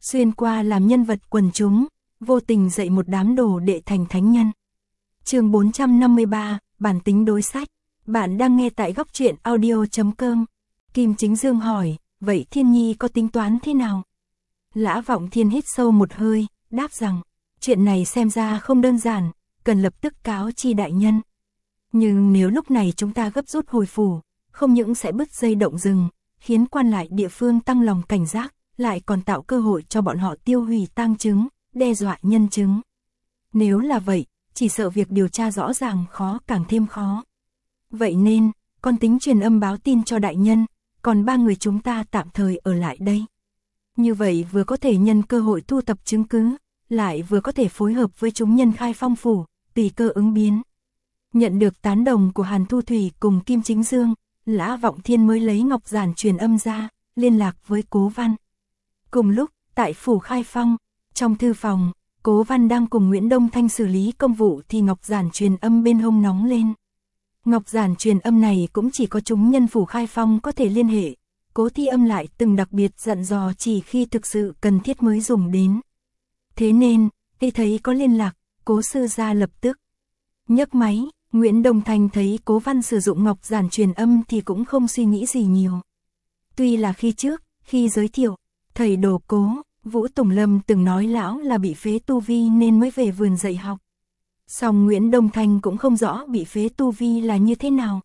xuyên qua làm nhân vật quần chúng, vô tình dạy một đám đồ đệ thành thánh nhân. Chương 453, bản tính đối sách. Bạn đang nghe tại góc truyện audio.com. Kim Chính Dương hỏi, vậy Thiên Nhi có tính toán thế nào? Lã Vọng Thiên hít sâu một hơi, đáp rằng, chuyện này xem ra không đơn giản, cần lập tức cáo chi đại nhân. Nhưng nếu lúc này chúng ta gấp rút hồi phủ, không những sẽ bứt dây động rừng, khiến quan lại địa phương tăng lòng cảnh giác, lại còn tạo cơ hội cho bọn họ tiêu hủy tang chứng, đe dọa nhân chứng. Nếu là vậy, chỉ sợ việc điều tra rõ ràng khó càng thêm khó. Vậy nên, con tính truyền âm báo tin cho đại nhân, còn 3 người chúng ta tạm thời ở lại đây. Như vậy vừa có thể nhân cơ hội thu thập chứng cứ, lại vừa có thể phối hợp với chúng nhân Khai Phong phủ, tùy cơ ứng biến. Nhận được tán đồng của Hàn Thu Thủy cùng Kim Chính Dương, Lã Vọng Thiên mới lấy ngọc giản truyền âm ra, liên lạc với Cố Văn. Cùng lúc, tại phủ Khai Phong, trong thư phòng, Cố Văn đang cùng Nguyễn Đông Thanh xử lý công vụ thì ngọc giản truyền âm bên hông nóng lên. Ngọc giản truyền âm này cũng chỉ có chúng nhân phủ Khai Phong có thể liên hệ, Cố Thi Âm lại từng đặc biệt dặn dò chỉ khi thực sự cần thiết mới dùng đến. Thế nên, khi thấy có liên lạc, Cố sư gia lập tức nhấc máy. Nguyễn Đông Thanh thấy Cố Văn sử dụng ngọc giản truyền âm thì cũng không suy nghĩ gì nhiều. Tuy là khi trước, khi giới thiệu, thầy đồ Cố, Vũ Tùng Lâm từng nói lão là bị phế tu vi nên mới về vườn dạy học. Song Nguyễn Đông Thanh cũng không rõ bị phế tu vi là như thế nào.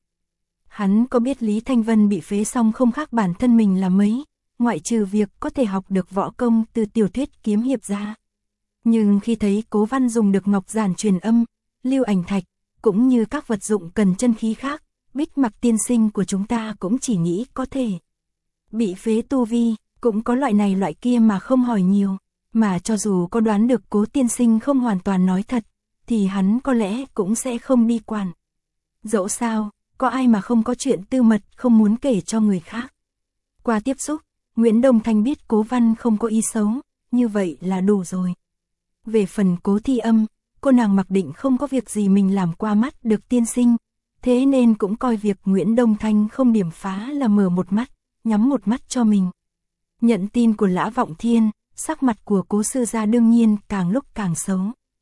Hắn có biết Lý Thanh Vân bị phế xong không khác bản thân mình là mấy, ngoại trừ việc có thể học được võ công từ tiểu thuyết kiếm hiệp ra. Nhưng khi thấy Cố Văn dùng được ngọc giản truyền âm, lưu ảnh thạch, cũng như các vật dụng cần chân khí khác, Bích Mặc tiên sinh của chúng ta cũng chỉ nghĩ có thể bị phế tu vi, cũng có loại này loại kia mà không hỏi nhiều, mà cho dù có đoán được Cố tiên sinh không hoàn toàn nói thật, thì hắn có lẽ cũng sẽ không đi quản. Dẫu sao, có ai mà không có chuyện tư mật không muốn kể cho người khác. Qua tiếp xúc, Nguyễn Đông Thanh biết Cố Văn không có ý xấu, như vậy là đủ rồi. Về phần Cố Thi Âm, cô nàng mặc định không có việc gì mình làm qua mắt được tiên sinh, thế nên cũng coi việc Nguyễn Đông Thanh không điểm phá là mở một mắt, nhắm một mắt cho mình. Nhận tin của Lã Vọng Thiên, sắc mặt của Cố sư gia đương nhiên càng lúc càng xấu.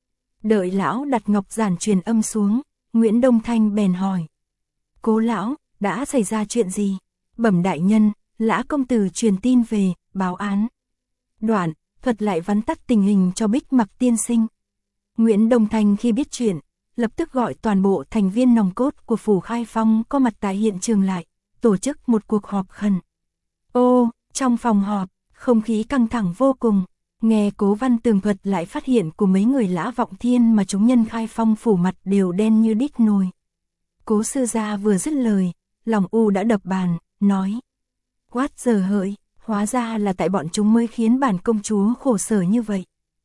Đợi lão đặt ngọc giản truyền âm xuống, Nguyễn Đông Thanh bèn hỏi. Cố lão, đã xảy ra chuyện gì? Bẩm đại nhân, Lã công tử truyền tin về, báo án. Đoạn, thuật lại vắn tắt tình hình cho Bích Mặc tiên sinh. Nguyễn Đông Thanh khi biết chuyện, lập tức gọi toàn bộ thành viên nòng cốt của phủ Khai Phong có mặt tại hiện trường lại, tổ chức một cuộc họp khẩn. Trong phòng họp, không khí căng thẳng vô cùng, nghe Cố Văn tường thuật lại phát hiện của mấy người Lã Vọng Thiên mà chúng nhân Khai Phong phủ mặt đều đen như đít nồi. Cố sư gia vừa dứt lời, lòng u đã đập bàn, nói. Quát giờ hợi, hóa ra là tại bọn chúng mới khiến bản công chúa khổ sở như vậy.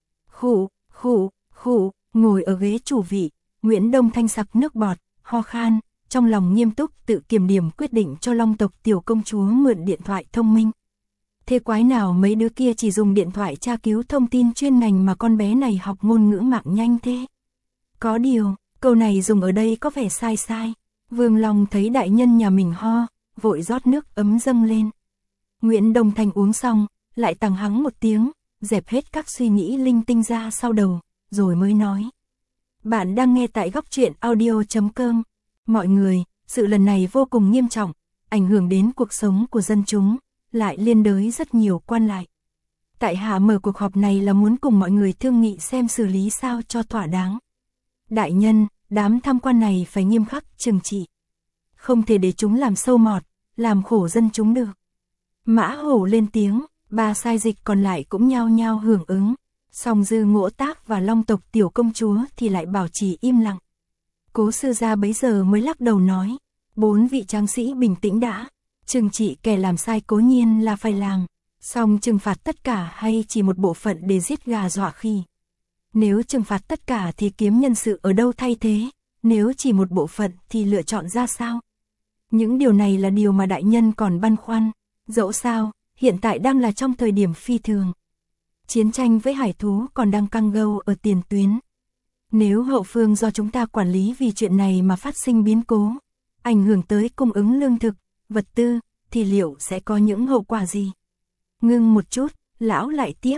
Khụ, ngồi ở ghế chủ vị, Nguyễn Đông Thanh sặc nước bọt, ho khan, trong lòng nghiêm túc tự kiểm điểm quyết định cho Long tộc tiểu công chúa mượn điện thoại thông minh. Thế quái nào mấy đứa kia chỉ dùng điện thoại tra cứu thông tin chuyên ngành mà con bé này học ngôn ngữ mạng nhanh thế? Có điều, câu này dùng ở đây có vẻ sai. Vương Long thấy đại nhân nhà mình ho, vội rót nước ấm dâng lên. Nguyễn Đông Thanh uống xong, lại tằng hắng một tiếng, dẹp hết các suy nghĩ linh tinh ra sau đầu, rồi mới nói. Bạn đang nghe tại góc truyện audio.com. Mọi người, sự lần này vô cùng nghiêm trọng, ảnh hưởng đến cuộc sống của dân chúng, lại liên đới rất nhiều quan lại. Tại hạ mở cuộc họp này là muốn cùng mọi người thương nghị xem xử lý sao cho thỏa đáng. Đại nhân, đám tham quan này phải nghiêm khắc trừng trị. Không thể để chúng làm sâu mọt, làm khổ dân chúng được. Mã Hổ lên tiếng, 3 sai dịch còn lại cũng nhao nhao hưởng ứng. Song Dư Ngỗ Tác và Long tộc tiểu công chúa thì lại bảo trì im lặng. Cố sư gia bấy giờ mới lắc đầu nói. 4 vị tráng sĩ bình tĩnh đã. Trừng trị kẻ làm sai cố nhiên là phải làm. Song trừng phạt tất cả hay chỉ một bộ phận để giết gà dọa khỉ? Nếu trừng phạt tất cả thì kiếm nhân sự ở đâu thay thế? Nếu chỉ một bộ phận thì lựa chọn ra sao? Những điều này là điều mà đại nhân còn băn khoăn. Dẫu sao, hiện tại đang là trong thời điểm phi thường. Chiến tranh với hải thú còn đang căng gâu ở tiền tuyến. Nếu hậu phương do chúng ta quản lý vì chuyện này mà phát sinh biến cố, ảnh hưởng tới cung ứng lương thực, vật tư, thì liệu sẽ có những hậu quả gì? Ngưng một chút, lão lại tiếp,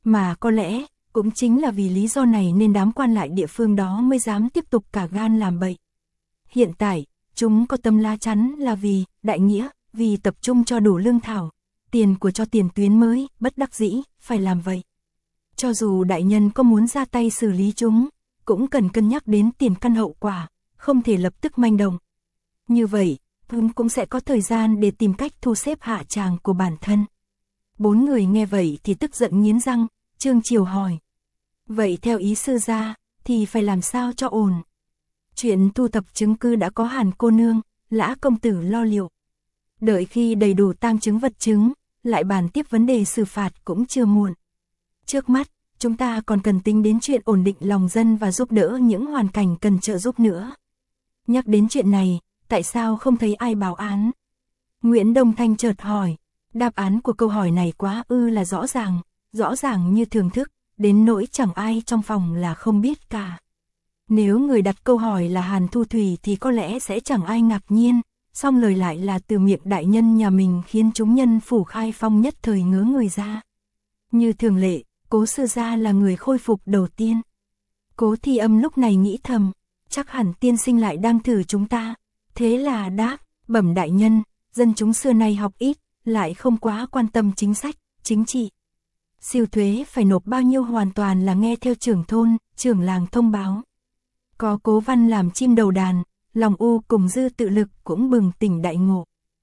Mà có lẽ, cũng chính là vì lý do này nên đám quan lại địa phương đó mới dám tiếp tục cả gan làm bậy. Hiện tại, chúng có tấm lá chắn là vì đại nghĩa, vì tập trung cho đủ lương thảo, tiền của cho tiền tuyến mới, bất đắc dĩ, phải làm vậy. Cho dù đại nhân có muốn ra tay xử lý chúng, cũng cần cân nhắc đến tiền căn hậu quả, không thể lập tức manh động. Như vậy, cũng sẽ có thời gian để tìm cách thu xếp hạ tràng của bản thân. 4 người nghe vậy thì tức giận nghiến răng, Trương Chiều hỏi. Vậy theo ý sư gia, thì phải làm sao cho ổn? Chuyện thu thập chứng cứ đã có Hàn cô nương, Lã công tử lo liệu. Đợi khi đầy đủ tang chứng vật chứng, lại bàn tiếp vấn đề xử phạt cũng chưa muộn. Trước mắt, chúng ta còn cần tính đến chuyện ổn định lòng dân và giúp đỡ những hoàn cảnh cần trợ giúp nữa. Nhắc đến chuyện này, tại sao không thấy ai báo án? Nguyễn Đông Thanh chợt hỏi. Đáp án của câu hỏi này quá là rõ ràng như thường thức, đến nỗi chẳng ai trong phòng là không biết cả. Nếu người đặt câu hỏi là Hàn Thu Thủy thì có lẽ sẽ chẳng ai ngạc nhiên, song lời lại là từ miệng đại nhân nhà mình khiến chúng nhân phủ Khai Phong nhất thời ngớ người ra. Như thường lệ, Cố sư gia là người khôi phục đầu tiên. Cố Thi Âm lúc này nghĩ thầm, chắc hẳn tiên sinh lại đang thử chúng ta. Thế là đáp, bẩm đại nhân, dân chúng xưa nay học ít, lại không quá quan tâm chính sách, chính trị. Siêu thuế phải nộp bao nhiêu hoàn toàn là nghe theo trưởng thôn, trưởng làng thông báo. Có Cố Văn làm chim đầu đàn, lòng u cùng Dư Tự Lực cũng bừng tỉnh đại ngộ.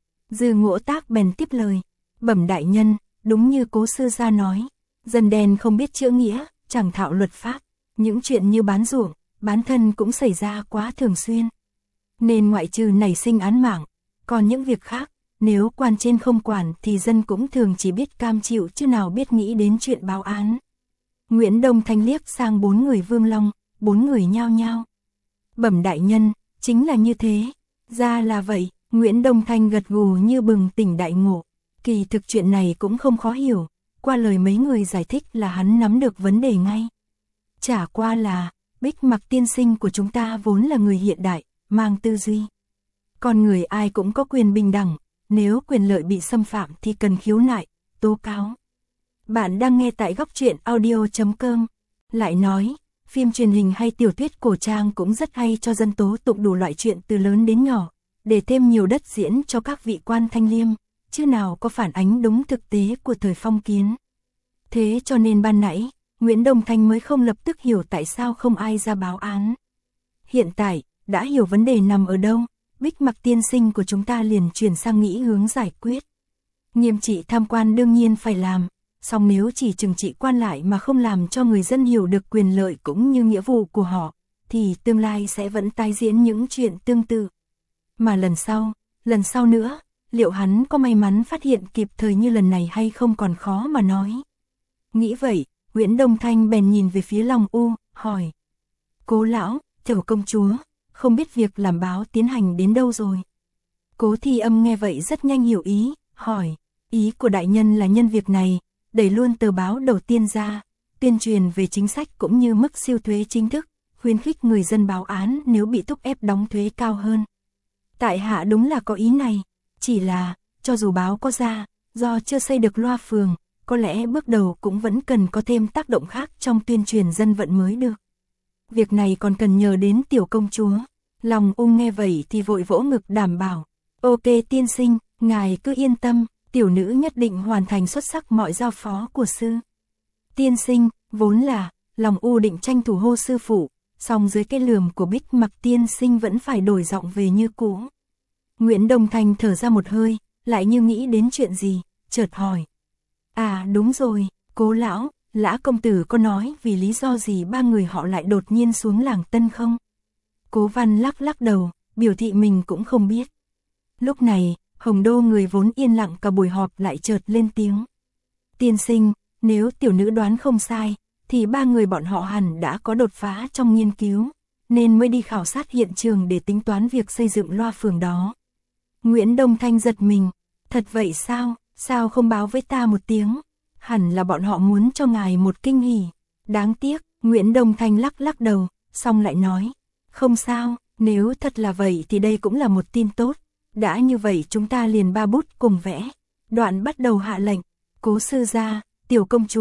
Dư Ngỗ Tác bèn tiếp lời, bẩm đại nhân, đúng như Cố sư gia nói, dân đen không biết chữ nghĩa, chẳng thạo luật pháp, những chuyện như bán ruộng, bán thân cũng xảy ra quá thường xuyên. Nên ngoại trừ nảy sinh án mạng, còn những việc khác, nếu quan trên không quản thì dân cũng thường chỉ biết cam chịu chứ nào biết nghĩ đến chuyện báo án. Nguyễn Đông Thanh liếc sang 4 người Vương Long, 4 người nhao nhao. Bẩm đại nhân, chính là như thế. Ra là vậy, Nguyễn Đông Thanh gật gù như bừng tỉnh đại ngộ. Kỳ thực chuyện này cũng không khó hiểu, qua lời mấy người giải thích là hắn nắm được vấn đề ngay. Chả qua là, Bích Mặc tiên sinh của chúng ta vốn là người hiện đại, mang tư duy. Con người ai cũng có quyền bình đẳng, nếu quyền lợi bị xâm phạm thì cần khiếu nại, tố cáo. Bạn đang nghe tại Góc Truyện Audio.com. Lại nói, phim truyền hình hay tiểu thuyết cổ trang cũng rất hay cho dân tố tụng đủ loại chuyện từ lớn đến nhỏ, để thêm nhiều đất diễn cho các vị quan thanh liêm, chứ nào có phản ánh đúng thực tế của thời phong kiến. Thế cho nên ban nãy, Nguyễn Đông Thanh mới không lập tức hiểu tại sao không ai ra báo án. Hiện tại, đã hiểu vấn đề nằm ở đâu, Bích Mặc tiên sinh của chúng ta liền chuyển sang nghĩ hướng giải quyết. Nghiêm trị tham quan đương nhiên phải làm, song nếu chỉ trừng trị quan lại mà không làm cho người dân hiểu được quyền lợi cũng như nghĩa vụ của họ, thì tương lai sẽ vẫn tái diễn những chuyện tương tự. Mà lần sau nữa, liệu hắn có may mắn phát hiện kịp thời như lần này hay không còn khó mà nói. Nghĩ vậy, Nguyễn Đông Thanh bèn nhìn về phía Long U, hỏi. Cố lão, Tiểu công chúa, không biết việc làm báo tiến hành đến đâu rồi. Cố Thi Âm nghe vậy rất nhanh hiểu ý, hỏi. Ý của đại nhân là nhân việc này, đẩy luôn tờ báo đầu tiên ra, tuyên truyền về chính sách cũng như mức siêu thuế chính thức, khuyến khích người dân báo án nếu bị thúc ép đóng thuế cao hơn. Tại hạ đúng là có ý này, chỉ là, cho dù báo có ra, do chưa xây được loa phường, có lẽ bước đầu cũng vẫn cần có thêm tác động khác trong tuyên truyền dân vận mới được. Việc này còn cần nhờ đến tiểu công chúa. Lòng ung nghe vậy thì vội vỗ ngực đảm bảo. Ok tiên sinh, ngài cứ yên tâm, tiểu nữ nhất định hoàn thành xuất sắc mọi giao phó của sư. Tiên sinh, vốn là, lòng u định tranh thủ hô sư phụ, song dưới cái lườm của Bích Mặc tiên sinh vẫn phải đổi giọng về như cũ. Nguyễn Đông Thanh thở ra một hơi, lại như nghĩ đến chuyện gì, chợt hỏi. À đúng rồi, Cố lão, Lã công tử có nói vì lý do gì ba người họ lại đột nhiên xuống làng Tân không? Cố Văn lắc đầu, biểu thị mình cũng không biết. Lúc này, Hồng Đô người vốn yên lặng cả buổi họp lại chợt lên tiếng. Tiên sinh, nếu tiểu nữ đoán không sai, thì ba người bọn họ hẳn đã có đột phá trong nghiên cứu, nên mới đi khảo sát hiện trường để tính toán việc xây dựng loa phường đó. Nguyễn Đông Thanh giật mình, thật vậy sao, sao không báo với ta một tiếng? Hẳn là bọn họ muốn cho ngài một kinh hỉ. Đáng tiếc, Nguyễn Đông Thanh lắc đầu, xong lại nói. Không sao, nếu thật là vậy thì đây cũng là một tin tốt. Đã như vậy chúng ta liền ba bút cùng vẽ. Đoạn bắt đầu hạ lệnh. Cố sư gia, tiểu công chúa,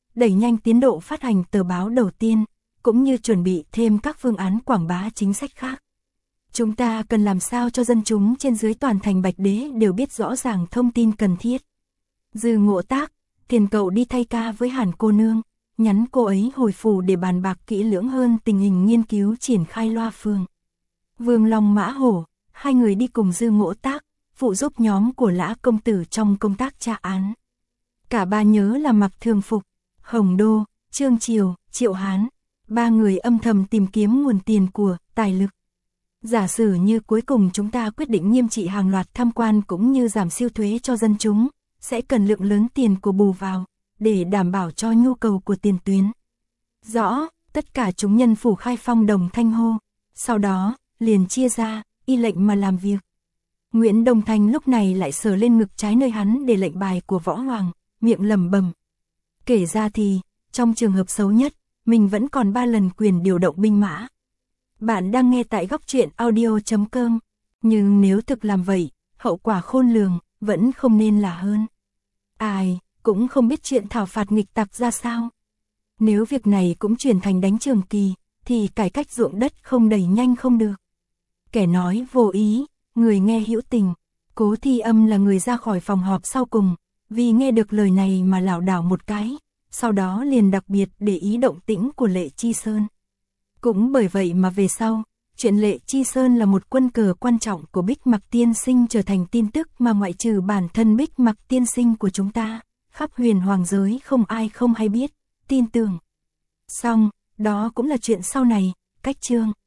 đẩy nhanh tiến độ phát hành tờ báo đầu tiên, cũng như chuẩn bị thêm các phương án quảng bá chính sách khác. Chúng ta cần làm sao cho dân chúng trên dưới toàn thành Bạch Đế đều biết rõ ràng thông tin cần thiết. Dư Ngộ Tác, Tiền cậu đi thay ca với Hàn cô nương, nhắn cô ấy hồi phủ để bàn bạc kỹ lưỡng hơn tình hình nghiên cứu triển khai loa phường. Vương Long Mã Hổ, hai người đi cùng Dư Ngộ Tác, phụ giúp nhóm của Lã công tử trong công tác tra án. Cả ba nhớ là mặc thường phục, Hồng Đô, Trương Triều, Triệu Hán, ba người âm thầm tìm kiếm nguồn tiền của, tài lực. Giả sử như cuối cùng chúng ta quyết định nghiêm trị hàng loạt tham quan cũng như giảm siêu thuế cho dân chúng, sẽ cần lượng lớn tiền của bù vào, để đảm bảo cho nhu cầu của tiền tuyến. Rõ, tất cả chúng nhân phủ Khai Phong đồng thanh hô, sau đó, liền chia ra, y lệnh mà làm việc. Nguyễn Đông Thanh lúc này lại sờ lên ngực trái nơi hắn để lệnh bài của Võ Hoàng, miệng lẩm bẩm. Kể ra thì, trong trường hợp xấu nhất, mình vẫn còn 3 lần quyền điều động binh mã. Bạn đang nghe tại góc truyện audio.com, nhưng nếu thực làm vậy, hậu quả khôn lường, vẫn không nên là hơn. Ai, cũng không biết chuyện thảo phạt nghịch tặc ra sao. Nếu việc này cũng chuyển thành đánh Trường Kỳ, thì cải cách ruộng đất không đẩy nhanh không được. Kẻ nói vô ý, người nghe hữu tình. Cố Thi Âm là người ra khỏi phòng họp sau cùng, vì nghe được lời này mà lảo đảo một cái, sau đó liền đặc biệt để ý động tĩnh của Lệ Chi Sơn. Cũng bởi vậy mà về sau, chuyện Lệ Chi Sơn là một quân cờ quan trọng của Bích Mặc tiên sinh trở thành tin tức mà ngoại trừ bản thân Bích Mặc tiên sinh của chúng ta, khắp huyền hoàng giới không ai không hay biết, tin tưởng. Xong, đó cũng là chuyện sau này, cách chương.